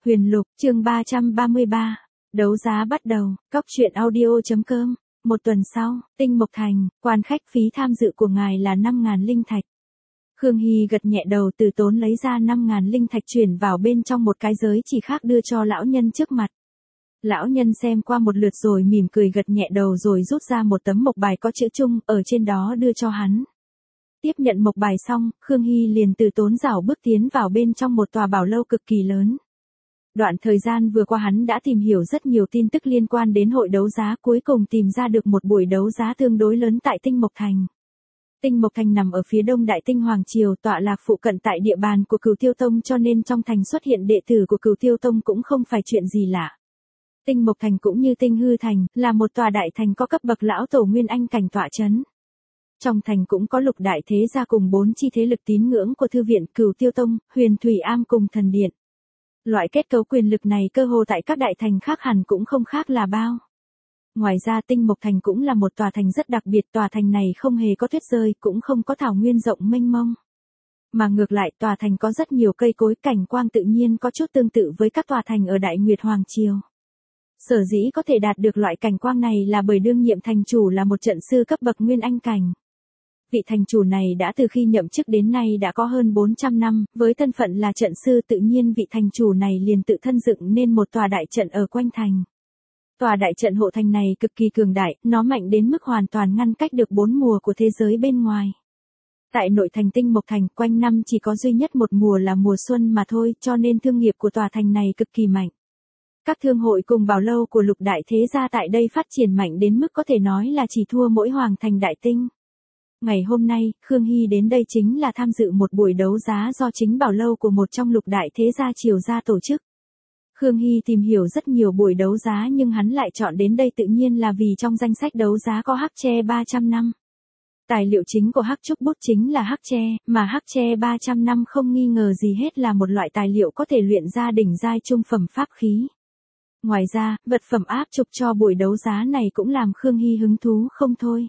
Huyền Lục, chương 333. Đấu giá bắt đầu, Cóc truyện audio.com. Một tuần sau, Tinh Mộc Thành, quan khách phí tham dự của ngài là 5.000 linh thạch. Khương Hy gật nhẹ đầu, từ tốn lấy ra 5.000 linh thạch chuyển vào bên trong một cái giới chỉ khác đưa cho lão nhân trước mặt. Lão nhân xem qua một lượt rồi mỉm cười gật nhẹ đầu rồi rút ra một tấm mộc bài có chữ Trung ở trên đó đưa cho hắn. Tiếp nhận mộc bài xong, Khương Hy liền từ tốn rảo bước tiến vào bên trong một tòa bảo lâu cực kỳ lớn. Đoạn thời gian vừa qua hắn đã tìm hiểu rất nhiều tin tức liên quan đến hội đấu giá, cuối cùng tìm ra được một buổi đấu giá tương đối lớn tại Tinh Mộc Thành. Tinh Mộc Thành nằm ở phía đông Đại Tinh Hoàng Triều, tọa lạc phụ cận tại địa bàn của Cửu Tiêu Tông, cho nên trong thành xuất hiện đệ tử của Cửu Tiêu Tông cũng không phải chuyện gì lạ. Tinh Mộc Thành cũng như Tinh Hư Thành, là một tòa đại thành có cấp bậc lão tổ Nguyên Anh cảnh tọa chấn. Trong thành cũng có lục đại thế gia cùng 4 chi thế lực tín ngưỡng của Thư viện, Cửu Tiêu Tông, Huyền Thủy Am cùng Thần Điện. Loại kết cấu quyền lực này cơ hồ tại các đại thành khác hẳn cũng không khác là bao. Ngoài ra Tinh Mộc Thành cũng là một tòa thành rất đặc biệt, tòa thành này không hề có tuyết rơi, cũng không có thảo nguyên rộng mênh mông. Mà ngược lại tòa thành có rất nhiều cây cối, cảnh quang tự nhiên có chút tương tự với các tòa thành ở Đại Nguyệt Hoàng Triều. Sở dĩ có thể đạt được loại cảnh quang này là bởi đương nhiệm thành chủ là một trận sư cấp bậc Nguyên Anh cảnh. Vị thành chủ này đã từ khi nhậm chức đến nay đã có hơn 400 năm, với thân phận là trận sư tự nhiên vị thành chủ này liền tự thân dựng nên một tòa đại trận ở quanh thành. Tòa đại trận hộ thành này cực kỳ cường đại, nó mạnh đến mức hoàn toàn ngăn cách được 4 mùa của thế giới bên ngoài. Tại nội thành Tinh Mộc Thành, quanh năm chỉ có duy nhất một mùa là mùa xuân mà thôi, cho nên thương nghiệp của tòa thành này cực kỳ mạnh. Các thương hội cùng bảo lâu của lục đại thế gia tại đây phát triển mạnh đến mức có thể nói là chỉ thua mỗi hoàng thành Đại Tinh. Ngày hôm nay, Khương Hy đến đây chính là tham dự một buổi đấu giá do chính bảo lâu của một trong lục đại thế gia Triều gia tổ chức. Khương Hy tìm hiểu rất nhiều buổi đấu giá nhưng hắn lại chọn đến đây tự nhiên là vì trong danh sách đấu giá có hắc tre 300 năm. Tài liệu chính của hắc trúc bút chính là hắc tre, mà hắc tre 300 năm không nghi ngờ gì hết là một loại tài liệu có thể luyện ra đỉnh giai trung phẩm pháp khí. Ngoài ra, vật phẩm áp trục cho buổi đấu giá này cũng làm Khương Hy hứng thú không thôi.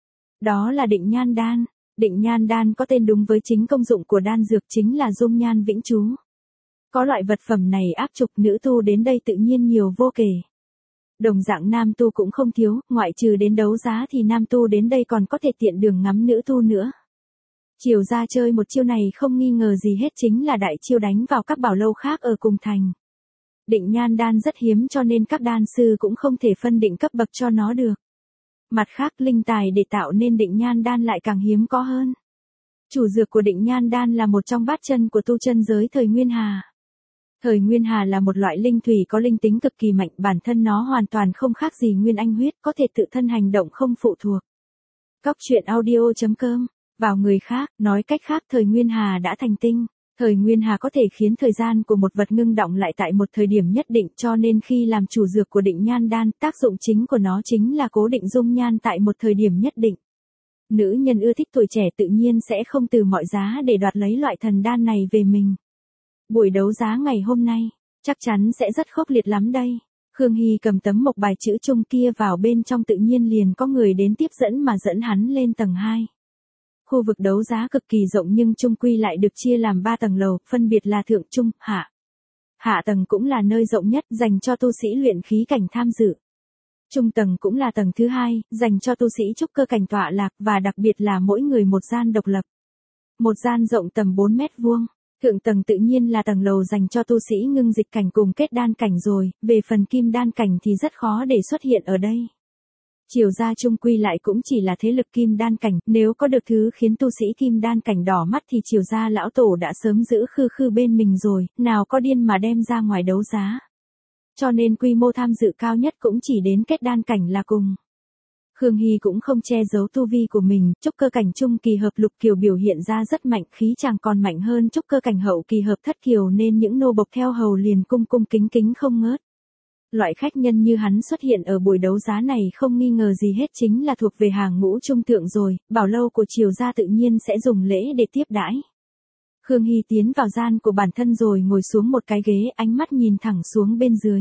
Đó là định nhan đan. Định nhan đan có tên đúng với chính công dụng của đan dược chính là dung nhan vĩnh trú. Có loại vật phẩm này áp trục nữ tu đến đây tự nhiên nhiều vô kể. Đồng dạng nam tu cũng không thiếu, ngoại trừ đến đấu giá thì nam tu đến đây còn có thể tiện đường ngắm nữ tu nữa. Triều gia chơi một chiêu này không nghi ngờ gì hết chính là đại chiêu đánh vào các bảo lâu khác ở cùng thành. Định nhan đan rất hiếm cho nên các đan sư cũng không thể phân định cấp bậc cho nó được. Mặt khác linh tài để tạo nên định nhan đan lại càng hiếm có hơn. Chủ dược của định nhan đan là một trong bát chân của tu chân giới thời Nguyên Hà. Thời Nguyên Hà là một loại linh thủy có linh tính cực kỳ mạnh, bản thân nó hoàn toàn không khác gì nguyên anh huyết, có thể tự thân hành động không phụ thuộc. Cóc truyện audio.com. Vào người khác, nói cách khác thời Nguyên Hà đã thành tinh. Thời Nguyên Hà có thể khiến thời gian của một vật ngưng đọng lại tại một thời điểm nhất định, cho nên khi làm chủ dược của định nhan đan, tác dụng chính của nó chính là cố định dung nhan tại một thời điểm nhất định. Nữ nhân ưa thích tuổi trẻ tự nhiên sẽ không từ mọi giá để đoạt lấy loại thần đan này về mình. Buổi đấu giá ngày hôm nay, chắc chắn sẽ rất khốc liệt lắm đây. Khương Hy cầm tấm mộc bài chữ Trung kia vào bên trong tự nhiên liền có người đến tiếp dẫn mà dẫn hắn lên tầng 2. Khu vực đấu giá cực kỳ rộng nhưng chung quy lại được chia làm 3 tầng lầu, phân biệt là thượng, trung, hạ. Hạ tầng cũng là nơi rộng nhất, dành cho tu sĩ luyện khí cảnh tham dự. Trung tầng cũng là tầng thứ 2, dành cho tu sĩ trúc cơ cảnh tọa lạc và đặc biệt là mỗi người một gian độc lập. Một gian rộng tầm 4 mét vuông. Thượng tầng tự nhiên là tầng lầu dành cho tu sĩ ngưng dịch cảnh cùng kết đan cảnh rồi, về phần kim đan cảnh thì rất khó để xuất hiện ở đây. Triều gia chung quy lại cũng chỉ là thế lực kim đan cảnh, nếu có được thứ khiến tu sĩ kim đan cảnh đỏ mắt thì Triều gia lão tổ đã sớm giữ khư khư bên mình rồi, nào có điên mà đem ra ngoài đấu giá. Cho nên quy mô tham dự cao nhất cũng chỉ đến kết đan cảnh là cùng. Khương Hy cũng không che giấu tu vi của mình, trúc cơ cảnh trung kỳ hợp lục kiều biểu hiện ra rất mạnh, khí chàng còn mạnh hơn trúc cơ cảnh hậu kỳ hợp thất kiều nên những nô bộc theo hầu liền cung cung kính kính không ngớt. Loại khách nhân như hắn xuất hiện ở buổi đấu giá này không nghi ngờ gì hết chính là thuộc về hàng ngũ trung thượng rồi, bảo lâu của Triều gia tự nhiên sẽ dùng lễ để tiếp đãi. Khương Hy tiến vào gian của bản thân rồi ngồi xuống một cái ghế, ánh mắt nhìn thẳng xuống bên dưới.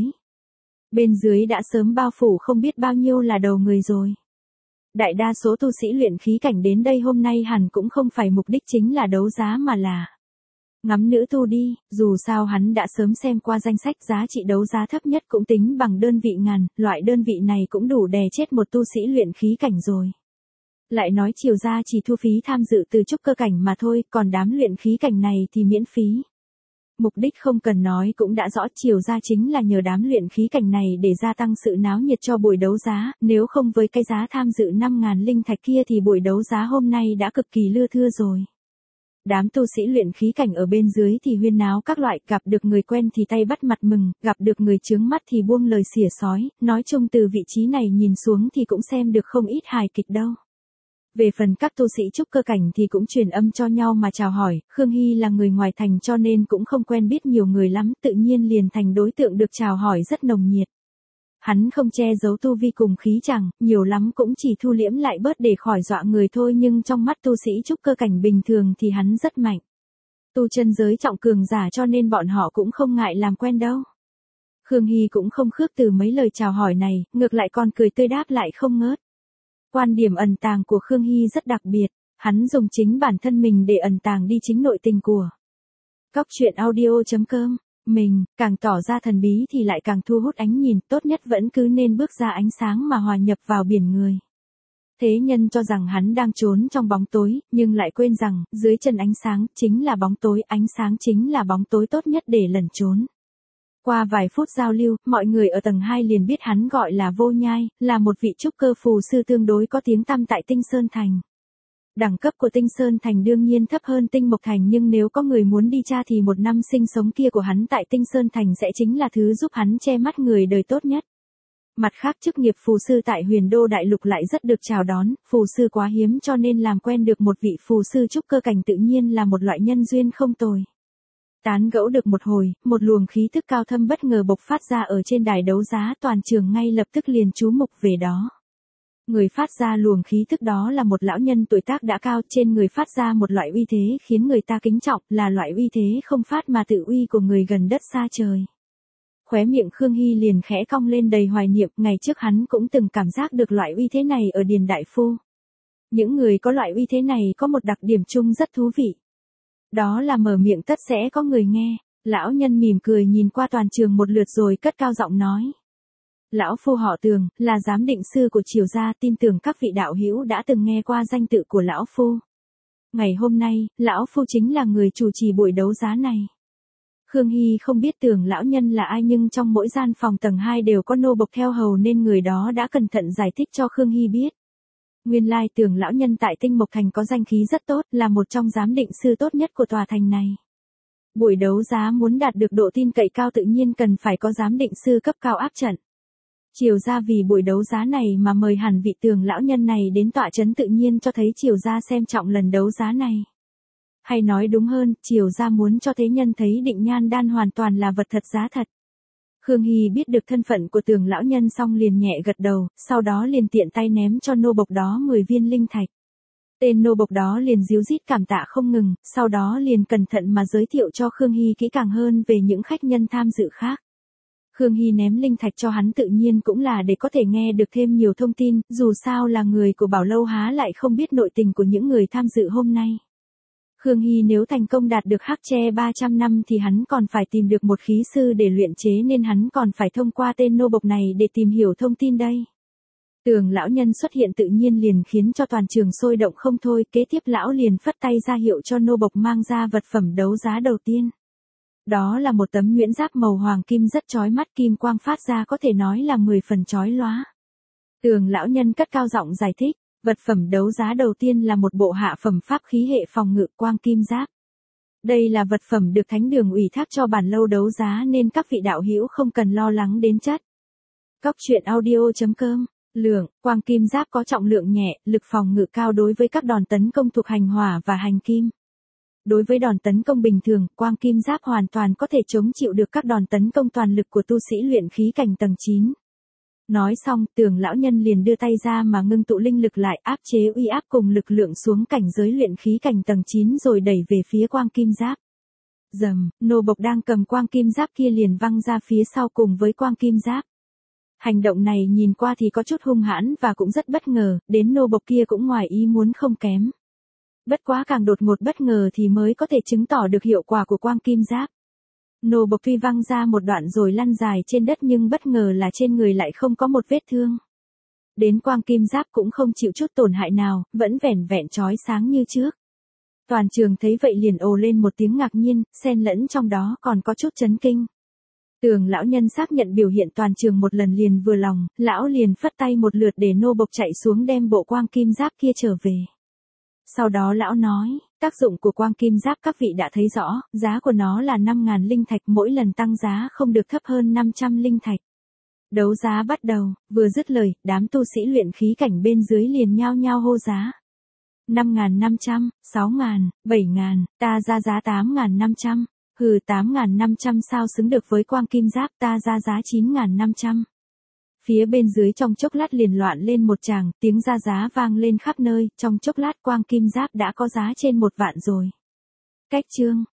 Bên dưới đã sớm bao phủ không biết bao nhiêu là đầu người rồi. Đại đa số tu sĩ luyện khí cảnh đến đây hôm nay hẳn cũng không phải mục đích chính là đấu giá mà là Ngắm nữ tu đi, dù sao hắn đã sớm xem qua danh sách giá trị đấu giá thấp nhất cũng tính bằng đơn vị ngàn, loại đơn vị này cũng đủ đè chết một tu sĩ luyện khí cảnh rồi. Lại nói Triều gia chỉ thu phí tham dự từ trúc cơ cảnh mà thôi, còn đám luyện khí cảnh này thì miễn phí. Mục đích không cần nói cũng đã rõ, Triều gia chính là nhờ đám luyện khí cảnh này để gia tăng sự náo nhiệt cho buổi đấu giá, nếu không với cái giá tham dự 5.000 linh thạch kia thì buổi đấu giá hôm nay đã cực kỳ lưa thưa rồi. Đám tu sĩ luyện khí cảnh ở bên dưới thì huyên náo các loại, gặp được người quen thì tay bắt mặt mừng, gặp được người chướng mắt thì buông lời xỉa xói, nói chung từ vị trí này nhìn xuống thì cũng xem được không ít hài kịch đâu. Về phần các tu sĩ trúc cơ cảnh thì cũng truyền âm cho nhau mà chào hỏi, Khương Hy là người ngoài thành cho nên cũng không quen biết nhiều người lắm, tự nhiên liền thành đối tượng được chào hỏi rất nồng nhiệt. Hắn không che giấu tu vi cùng khí chẳng, nhiều lắm cũng chỉ thu liễm lại bớt để khỏi dọa người thôi, nhưng trong mắt tu sĩ trúc cơ cảnh bình thường thì hắn rất mạnh. Tu chân giới trọng cường giả cho nên bọn họ cũng không ngại làm quen đâu. Khương Hy cũng không khước từ mấy lời chào hỏi này, ngược lại còn cười tươi đáp lại không ngớt. Quan điểm ẩn tàng của Khương Hy rất đặc biệt, hắn dùng chính bản thân mình để ẩn tàng đi chính nội tình của Cóc Truyện Audio.com. Mình, càng tỏ ra thần bí thì lại càng thu hút ánh nhìn, tốt nhất vẫn cứ nên bước ra ánh sáng mà hòa nhập vào biển người. Thế nhân cho rằng hắn đang trốn trong bóng tối, nhưng lại quên rằng, dưới chân ánh sáng, chính là bóng tối, ánh sáng chính là bóng tối tốt nhất để lẩn trốn. Qua vài phút giao lưu, mọi người ở tầng 2 liền biết hắn gọi là Vô Nhai, là một vị trúc cơ phù sư tương đối có tiếng tăm tại Tinh Sơn Thành. Đẳng cấp của Tinh Sơn Thành đương nhiên thấp hơn Tinh Mộc Thành, nhưng nếu có người muốn đi tra thì một năm sinh sống kia của hắn tại Tinh Sơn Thành sẽ chính là thứ giúp hắn che mắt người đời tốt nhất. Mặt khác chức nghiệp phù sư tại Huyền Đô Đại Lục lại rất được chào đón, phù sư quá hiếm cho nên làm quen được một vị phù sư trúc cơ cảnh tự nhiên là một loại nhân duyên không tồi. Tán gẫu được một hồi, một luồng khí thức cao thâm bất ngờ bộc phát ra ở trên đài đấu giá, toàn trường ngay lập tức liền chú mục về đó. Người phát ra luồng khí thức đó là một lão nhân tuổi tác đã cao, trên người phát ra một loại uy thế khiến người ta kính trọng, là loại uy thế không phát mà tự uy của người gần đất xa trời. Khóe miệng Khương Hy liền khẽ cong lên đầy hoài niệm, ngày trước hắn cũng từng cảm giác được loại uy thế này ở Điền Đại Phu. Những người có loại uy thế này có một đặc điểm chung rất thú vị. Đó là mở miệng tất sẽ có người nghe. Lão nhân mỉm cười nhìn qua toàn trường một lượt rồi cất cao giọng nói. Lão Phu họ Tường, là giám định sư của Triều gia, tin tưởng các vị đạo hữu đã từng nghe qua danh tự của Lão Phu. Ngày hôm nay, Lão Phu chính là người chủ trì buổi đấu giá này. Khương Hy không biết Tường lão nhân là ai, nhưng trong mỗi gian phòng tầng 2 đều có nô bộc theo hầu nên người đó đã cẩn thận giải thích cho Khương Hy biết. Nguyên lai Tường lão nhân tại Tinh Mộc Thành có danh khí rất tốt, là một trong giám định sư tốt nhất của tòa thành này. Buổi đấu giá muốn đạt được độ tin cậy cao tự nhiên cần phải có giám định sư cấp cao áp trận. Triều gia vì buổi đấu giá này mà mời hẳn vị Tường lão nhân này đến tọa trấn, tự nhiên cho thấy Triều gia xem trọng lần đấu giá này. Hay nói đúng hơn, Triều gia muốn cho thế nhân thấy Định Nhan Đan hoàn toàn là vật thật giá thật. Khương Hy biết được thân phận của Tường lão nhân xong liền nhẹ gật đầu, sau đó liền tiện tay ném cho nô bộc đó 10 viên linh thạch. Tên nô bộc đó liền díu dít cảm tạ không ngừng, sau đó liền cẩn thận mà giới thiệu cho Khương Hy kỹ càng hơn về những khách nhân tham dự khác. Khương Hy ném linh thạch cho hắn tự nhiên cũng là để có thể nghe được thêm nhiều thông tin, dù sao là người của Bảo Lâu há lại không biết nội tình của những người tham dự hôm nay. Khương Hy nếu thành công đạt được hắc tre 300 năm thì hắn còn phải tìm được một khí sư để luyện chế, nên hắn còn phải thông qua tên nô bộc này để tìm hiểu thông tin đây. Tường lão nhân xuất hiện tự nhiên liền khiến cho toàn trường sôi động không thôi, kế tiếp lão liền phất tay ra hiệu cho nô bộc mang ra vật phẩm đấu giá đầu tiên. Đó là một tấm nhuyễn giáp màu hoàng kim rất chói mắt, kim quang phát ra có thể nói là 10 phần chói lóa. Tường lão nhân cất cao giọng giải thích. Vật phẩm đấu giá đầu tiên là một bộ hạ phẩm pháp khí hệ phòng ngự quang kim giáp. Đây là vật phẩm được Thánh Đường ủy thác cho bản lâu đấu giá nên các vị đạo hữu không cần lo lắng đến chất. Cóc Truyện Audio.com. Lượng, quang kim giáp có trọng lượng nhẹ, lực phòng ngự cao đối với các đòn tấn công thuộc hành hỏa và hành kim. Đối với đòn tấn công bình thường, quang kim giáp hoàn toàn có thể chống chịu được các đòn tấn công toàn lực của tu sĩ luyện khí cảnh tầng 9. Nói xong, Tường lão nhân liền đưa tay ra mà ngưng tụ linh lực lại, áp chế uy áp cùng lực lượng xuống cảnh giới luyện khí cảnh tầng 9 rồi đẩy về phía quang kim giáp. Rầm, nô bộc đang cầm quang kim giáp kia liền văng ra phía sau cùng với quang kim giáp. Hành động này nhìn qua thì có chút hung hãn và cũng rất bất ngờ, đến nô bộc kia cũng ngoài ý muốn không kém. Bất quá càng đột ngột bất ngờ thì mới có thể chứng tỏ được hiệu quả của quang kim giáp. Nô Bộc tuy văng ra một đoạn rồi lăn dài trên đất nhưng bất ngờ là trên người lại không có một vết thương. Đến quang kim giáp cũng không chịu chút tổn hại nào, vẫn vẻn vẹn chói sáng như trước. Toàn trường thấy vậy liền ồ lên một tiếng ngạc nhiên, xen lẫn trong đó còn có chút chấn kinh. Tường lão nhân xác nhận biểu hiện toàn trường một lần liền vừa lòng, lão liền phất tay một lượt để nô bộc chạy xuống đem bộ quang kim giáp kia trở về. Sau đó lão nói, tác dụng của quang kim giáp các vị đã thấy rõ, giá của nó là 5.000 linh thạch, mỗi lần tăng giá không được thấp hơn 500 linh thạch. Đấu giá bắt đầu, vừa dứt lời, đám tu sĩ luyện khí cảnh bên dưới liền nhao nhao hô giá. 5.500, 6.000, 7.000, ta ra giá 8.500. Hừ, 8.500 sao xứng được với quang kim giáp, ta ra giá 9.500. Phía bên dưới trong chốc lát liền loạn lên một tràng, tiếng ra giá vang lên khắp nơi, trong chốc lát quang kim giáp đã có giá trên 1 vạn rồi. Cách chương